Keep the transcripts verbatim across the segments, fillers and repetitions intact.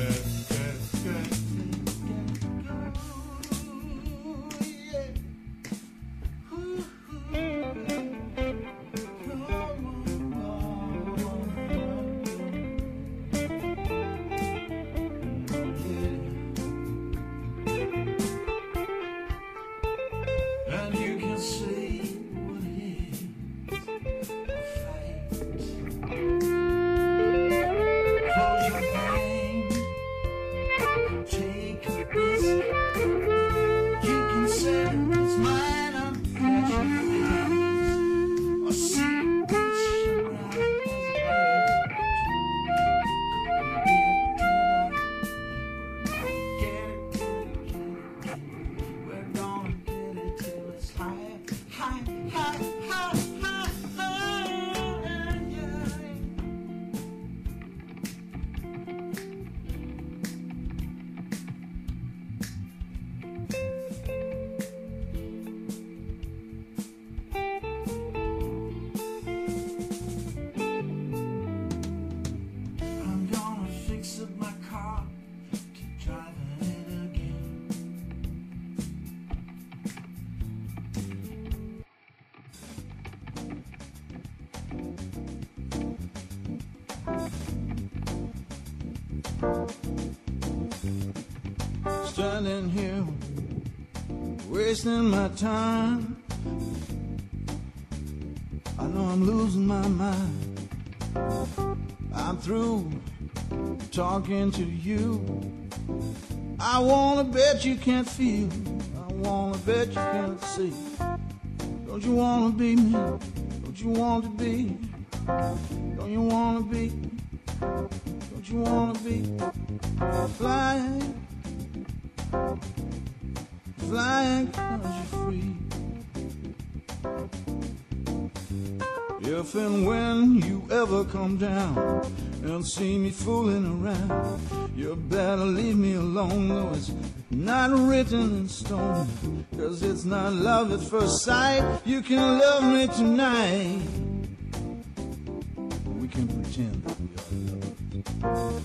Standing here, wasting my time. I know I'm losing my mind. I'm through talking to you. I wanna bet you can't feel. I wanna bet you can't see. Don't you wanna be me? Don't you want to be? Don't you wanna be? Don't you wanna be flying? Flying 'cause you're free. If and when you ever come down and see me fooling around, you better leave me alone, though it's not written in stone. 'Cause it's not love at first sight. You can love me tonight. We can pretend that we are loved.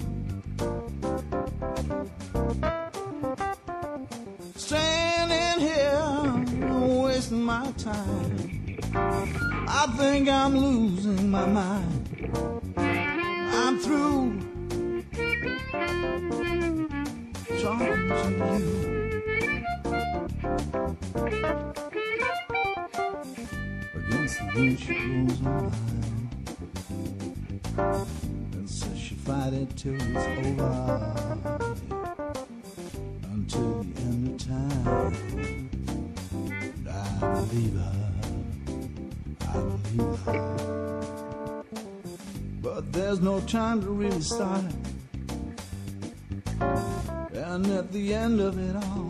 Standing here, wasting my time. I think I'm losing my mind. I'm through talking to you. Against the wind she rolls on mine and says she fight it till it's over. Until the end of time, and I believe her, I believe her. But there's no time to really start it. And at the end of it all,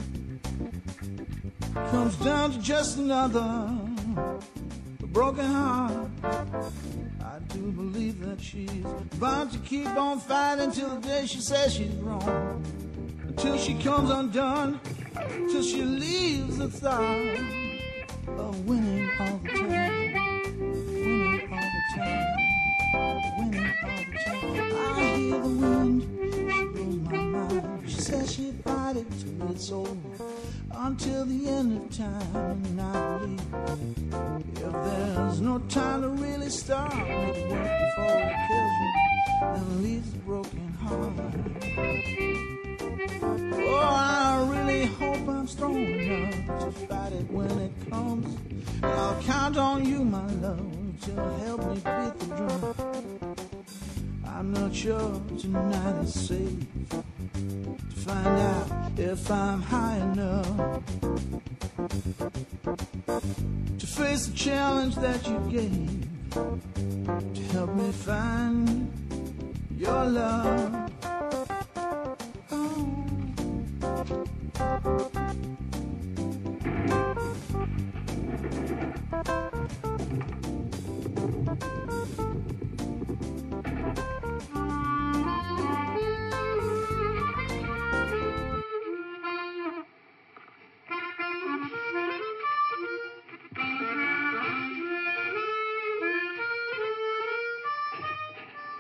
comes down to just another broken heart. I do believe that she's bound to keep on fighting till the day she says she's wrong. Till she comes undone, till she leaves the thought of winning all the time, winning all the time, winning all the time. I hear the wind, she blows my mind. She says she'd fight it till it's over, until the end of time. And I believe if there's no time to really start, make it work before it kills you and leaves a broken heart. Oh, I really hope I'm strong enough to fight it when it comes. And I'll count on you, my love, to help me beat the drum. I'm not sure tonight is safe to find out if I'm high enough to face the challenge that you gave, to help me find your love.